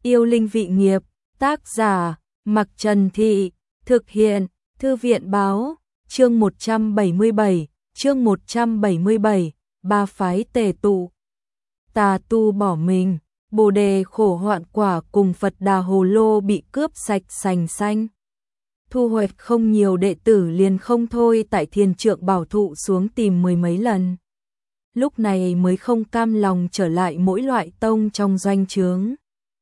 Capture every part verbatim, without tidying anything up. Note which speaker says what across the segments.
Speaker 1: Yêu linh vị nghiệp, tác giả, Mặc Trần Thị, thực hiện, Thư viện báo, chương một trăm bảy mươi bảy, chương một trăm bảy mươi bảy, ba phái tề tụ. Tà tu bỏ mình, Bồ đề khổ hoạn quả cùng Phật Đà Hồ Lô bị cướp sạch sành xanh. Thu hoạch không nhiều, đệ tử liền không thôi tại Thiền Trượng Bảo Thụ xuống tìm mười mấy lần. Lúc này mới không cam lòng trở lại mỗi loại tông trong doanh trướng.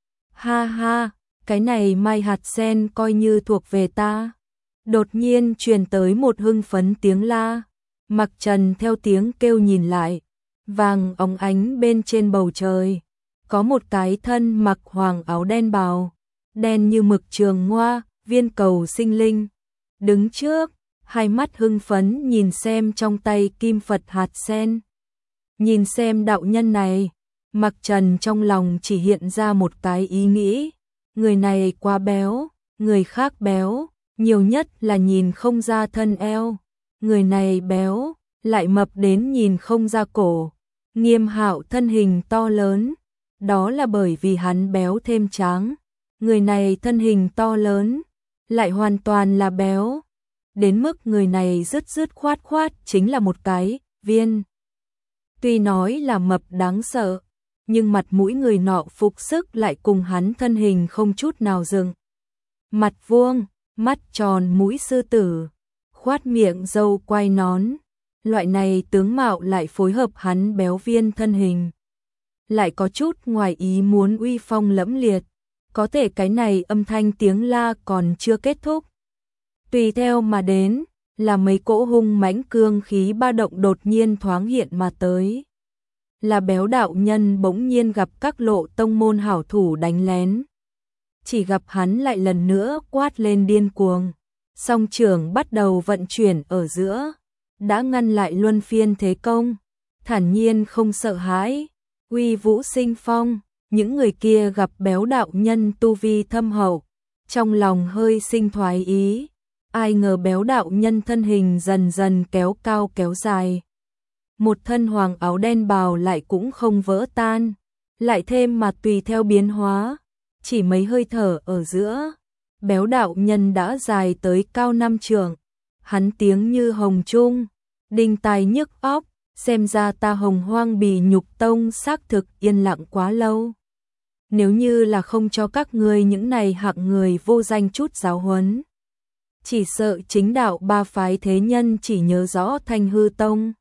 Speaker 1: Ha ha, cái này mai hạt sen coi như thuộc về ta. Đột nhiên truyền tới một hưng phấn tiếng la. Mặc Trần theo tiếng kêu nhìn lại, vàng óng ánh bên trên bầu trời, có một cái thân mặc hoàng áo đen bào, đen như mực trường ngoa, viên cầu sinh linh, đứng trước, hai mắt hưng phấn nhìn xem trong tay kim Phật hạt sen. Nhìn xem đạo nhân này, Mặc Trần trong lòng chỉ hiện ra một cái ý nghĩ, người này quá béo, người khác béo, nhiều nhất là nhìn không ra thân eo, người này béo, lại mập đến nhìn không ra cổ. Nghiêm Hạo thân hình to lớn, đó là bởi vì hắn béo thêm tráng, người này thân hình to lớn, lại hoàn toàn là béo, đến mức người này dứt dứt khoát khoát chính là một cái viên. Tuy nói là mập đáng sợ, nhưng mặt mũi người nọ phục sức lại cùng hắn thân hình không chút nào dừng. Mặt vuông, mắt tròn, mũi sư tử, khoát miệng râu quai nón, loại này tướng mạo lại phối hợp hắn béo viên thân hình, lại có chút ngoài ý muốn uy phong lẫm liệt. Có thể cái này âm thanh tiếng la còn chưa kết thúc, tùy theo mà đến là mấy cỗ hung mãnh cương khí ba động đột nhiên thoáng hiện mà tới. Là béo đạo nhân bỗng nhiên gặp các lộ tông môn hảo thủ đánh lén, chỉ gặp hắn lại lần nữa quát lên điên cuồng, song trưởng bắt đầu vận chuyển ở giữa, đã ngăn lại luân phiên thế công, thản nhiên không sợ hãi, uy vũ sinh phong. Những người kia gặp béo đạo nhân tu vi thâm hậu, trong lòng hơi sinh thoái ý, ai ngờ béo đạo nhân thân hình dần dần kéo cao kéo dài. Một thân hoàng áo đen bào lại cũng không vỡ tan, lại thêm mà tùy theo biến hóa, chỉ mấy hơi thở ở giữa, béo đạo nhân đã dài tới cao năm trượng, hắn tiếng như hồng trung, đinh tai nhức óc, xem ra ta Hồng Hoang Bì Nhục Tông xác thực yên lặng quá lâu. Nếu như là không cho các ngươi những này hạng người vô danh chút giáo huấn, chỉ sợ chính đạo ba phái thế nhân chỉ nhớ rõ Thanh Hư Tông.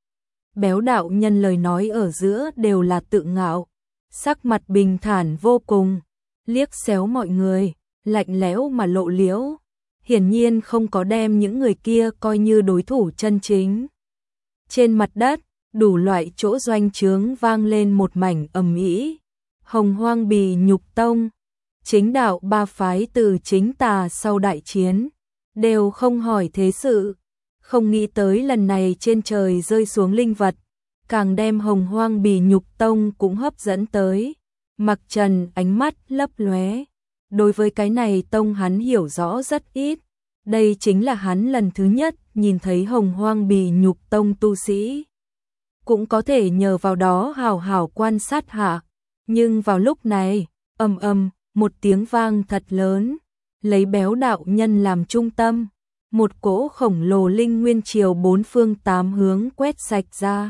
Speaker 1: Béo đạo nhân lời nói ở giữa đều là tự ngạo, sắc mặt bình thản vô cùng, liếc xéo mọi người, lạnh lẽo mà lộ liễu, hiển nhiên không có đem những người kia coi như đối thủ chân chính. Trên mặt đất, đủ loại chỗ doanh trướng vang lên một mảnh ầm ĩ. Hồng Hoang Bì Nhục Tông, chính đạo ba phái từ chính tà sau đại chiến, đều không hỏi thế sự, không nghĩ tới lần này trên trời rơi xuống linh vật, càng đem Hồng Hoang Bì Nhục Tông cũng hấp dẫn tới. Mặc Trần ánh mắt lấp lóe, đối với cái này tông hắn hiểu rõ rất ít, đây chính là hắn lần thứ nhất nhìn thấy Hồng Hoang Bì Nhục Tông tu sĩ, cũng có thể nhờ vào đó hào hào quan sát hạ. Nhưng vào lúc này, ầm ầm, một tiếng vang thật lớn, lấy béo đạo nhân làm trung tâm, một cỗ khổng lồ linh nguyên triều bốn phương tám hướng quét sạch ra.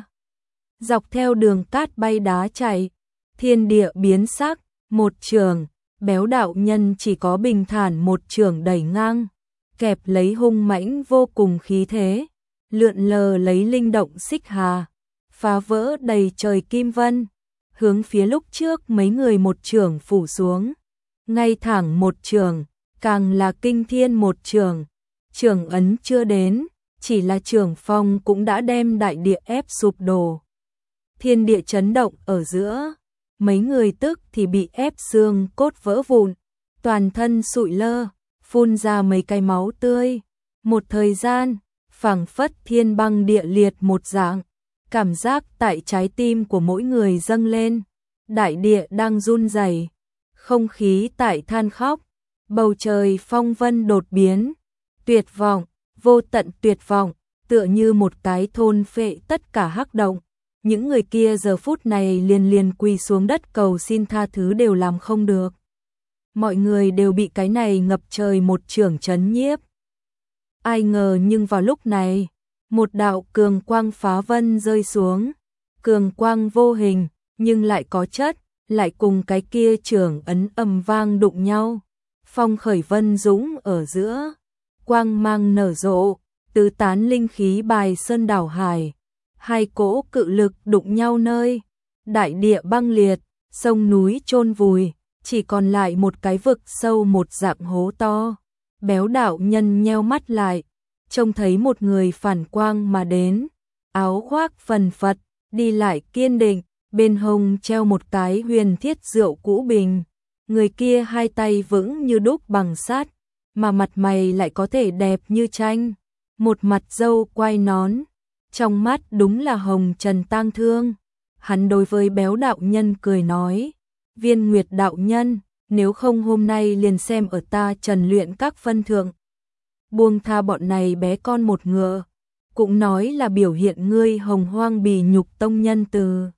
Speaker 1: Dọc theo đường cát bay đá chạy, thiên địa biến sắc, một trường, béo đạo nhân chỉ có bình thản một trường đẩy ngang, kẹp lấy hung mãnh vô cùng khí thế, lượn lờ lấy linh động xích hà, phá vỡ đầy trời kim vân. Hướng phía lúc trước mấy người một trường phủ xuống, ngay thẳng một trường, càng là kinh thiên một trường, trường ấn chưa đến, chỉ là trường phong cũng đã đem đại địa ép sụp đổ. Thiên địa chấn động ở giữa, mấy người tức thì bị ép xương cốt vỡ vụn, toàn thân sụi lơ, phun ra mấy cái máu tươi. Một thời gian, phảng phất thiên băng địa liệt một dạng. Cảm giác tại trái tim của mỗi người dâng lên, đại địa đang run rẩy, không khí tại than khóc, bầu trời phong vân đột biến, tuyệt vọng, vô tận tuyệt vọng, tựa như một cái thôn phệ tất cả hắc động. Những người kia giờ phút này liền liền quỳ xuống đất cầu xin tha thứ đều làm không được. mọi người đều bị cái này ngập trời một chưởng chấn nhiếp. Ai ngờ nhưng vào lúc này, một đạo cường quang phá vân rơi xuống, cường quang vô hình, nhưng lại có chất, lại cùng cái kia chưởng ấn ầm vang đụng nhau. Phong khởi vân dũng ở giữa, quang mang nở rộ, tứ tán linh khí bài sơn đảo hải, hai cỗ cự lực đụng nhau nơi, đại địa băng liệt, sông núi chôn vùi, chỉ còn lại một cái vực sâu một dạng hố to. Béo đạo nhân nheo mắt lại, trông thấy một người phản quang mà đến, áo khoác phần phật, đi lại kiên định, bên hông treo một cái huyền thiết rượu cũ bình. Người kia hai tay vững như đúc bằng sắt, mà mặt mày lại có thể đẹp như tranh, một mặt râu quai nón, trong mắt đúng là hồng trần tang thương. Hắn đối với béo đạo nhân cười nói, Viên Nguyệt đạo nhân, nếu không hôm nay liền xem ở ta Trần Luyện các phân thượng, buông tha bọn này bé con một ngựa, cũng nói là biểu hiện ngươi hồng hoang bì nhục tông nhân từ.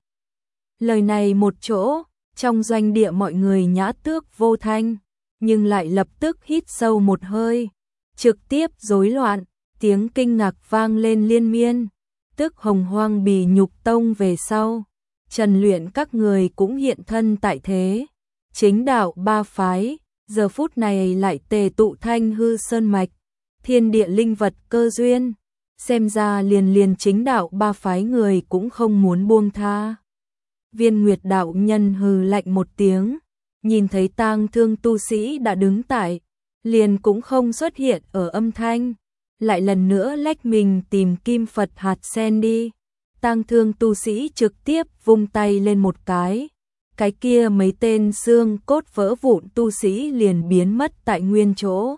Speaker 1: Lời này một chỗ, trong doanh địa mọi người nhã tước vô thanh, nhưng lại lập tức hít sâu một hơi, trực tiếp rối loạn, tiếng kinh ngạc vang lên liên miên, tức hồng hoang bì nhục tông về sau. Trần Luyện các người cũng hiện thân tại thế, chính đạo ba phái, giờ phút này lại tề tụ thanh hư sơn mạch, thiên địa linh vật cơ duyên, xem ra liền liền chính đạo ba phái người cũng không muốn buông tha. Viên Nguyệt đạo nhân hừ lạnh một tiếng, nhìn thấy tang thương tu sĩ đã đứng tại, liền cũng không xuất hiện ở âm thanh, lại lần nữa lách mình tìm kim Phật hạt sen đi. Tang thương tu sĩ trực tiếp vung tay lên một cái, cái kia mấy tên xương cốt vỡ vụn tu sĩ liền biến mất tại nguyên chỗ,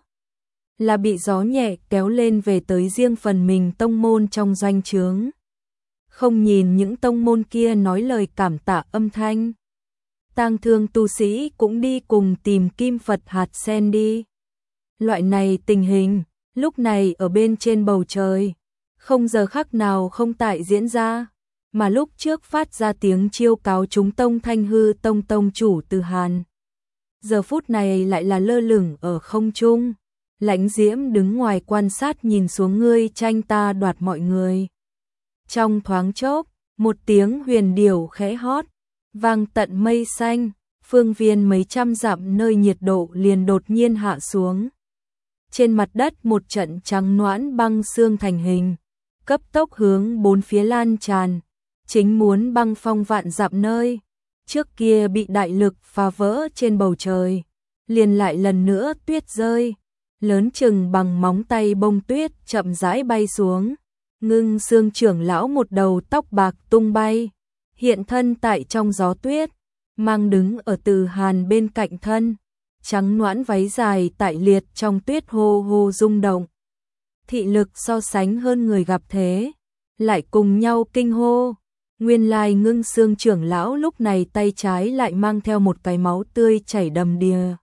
Speaker 1: là bị gió nhẹ kéo lên về tới riêng phần mình tông môn trong doanh trướng. Không nhìn những tông môn kia nói lời cảm tạ âm thanh, tang thương tu sĩ cũng đi cùng tìm kim Phật hạt sen đi. Loại này tình hình, lúc này ở bên trên bầu trời, không giờ khắc nào không tại diễn ra, mà lúc trước phát ra tiếng chiêu cáo chúng tông thanh hư tông tông chủ Từ Hàn. Giờ phút này lại là lơ lửng ở không trung, Lãnh Diễm đứng ngoài quan sát nhìn xuống ngươi tranh ta đoạt mọi người. Trong thoáng chốc, một tiếng huyền điểu khẽ hót, vang tận mây xanh, phương viên mấy trăm dặm nơi nhiệt độ liền đột nhiên hạ xuống. Trên mặt đất một trận trắng noãn băng xương thành hình, cấp tốc hướng bốn phía lan tràn, chính muốn băng phong vạn dặm nơi trước kia bị đại lực phá vỡ trên bầu trời, liền lại lần nữa tuyết rơi, lớn chừng bằng móng tay bông tuyết chậm rãi bay xuống. Ngưng Xương trưởng lão một đầu tóc bạc tung bay, hiện thân tại trong gió tuyết, mang đứng ở Từ Hàn bên cạnh thân, trắng noãn váy dài tại liệt trong tuyết hô hô rung động. Thị lực so sánh hơn người gặp thế, lại cùng nhau kinh hô. Nguyên lai Ngưng Xương trưởng lão lúc này tay trái lại mang theo một cái máu tươi chảy đầm đìa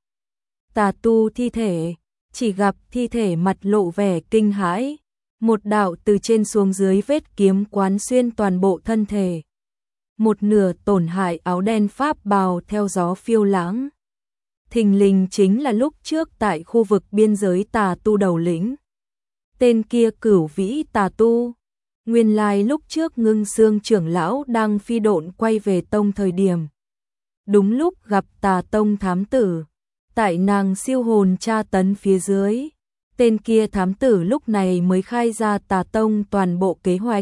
Speaker 1: tà tu thi thể, chỉ gặp thi thể mặt lộ vẻ kinh hãi, một đạo từ trên xuống dưới vết kiếm quán xuyên toàn bộ thân thể, một nửa tổn hại áo đen pháp bào theo gió phiêu lãng. Thình lình chính là lúc trước tại khu vực biên giới tà tu đầu lĩnh, tên kia Cửu Vĩ tà tu. Nguyên lai lúc trước Ngưng Xương trưởng lão đang phi độn quay về tông thời điểm, đúng lúc gặp Tà tông thám tử, tại nàng siêu hồn tra tấn phía dưới, tên kia thám tử lúc này mới khai ra Tà tông toàn bộ kế hoạch.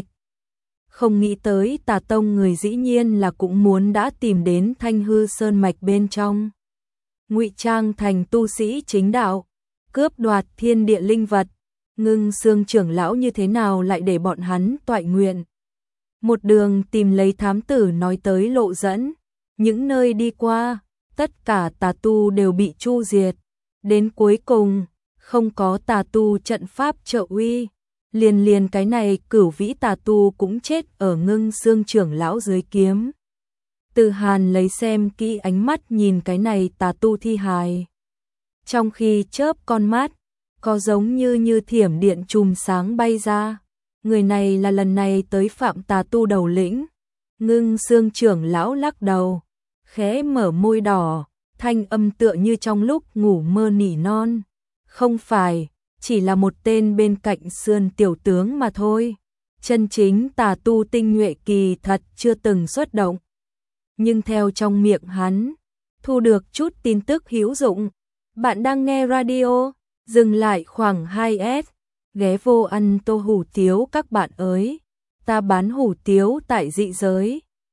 Speaker 1: Không nghĩ tới Tà tông người dĩ nhiên là cũng muốn đã tìm đến Thanh hư sơn mạch bên trong, ngụy trang thành tu sĩ chính đạo, cướp đoạt thiên địa linh vật. Ngưng Xương trưởng lão như thế nào lại để bọn hắn toại nguyện. Một đường tìm lấy thám tử nói tới lộ dẫn, những nơi đi qua, tất cả tà tu đều bị chu diệt. Đến cuối cùng, không có tà tu trận pháp trợ uy, liền liền cái này Cửu Vĩ tà tu cũng chết ở Ngưng Xương trưởng lão dưới kiếm. Từ Hàn lấy xem kỹ ánh mắt nhìn cái này tà tu thi hài, trong khi chớp con mắt, có giống như như thiểm điện chùm sáng bay ra. Người này là lần này tới phạm tà tu đầu lĩnh. Ngưng Xương trưởng lão lắc đầu, khẽ mở môi đỏ, thanh âm tựa như trong lúc ngủ mơ nỉ non. Không phải, chỉ là một tên bên cạnh sườn tiểu tướng mà thôi. Chân chính tà tu tinh nhuệ kỳ thật chưa từng xuất động. Nhưng theo trong miệng hắn, thu được chút tin tức hữu dụng. Bạn đang nghe radio, dừng lại khoảng hai s, ghé vô ăn tô hủ tiếu các bạn ơi. Ta bán hủ tiếu tại dị giới.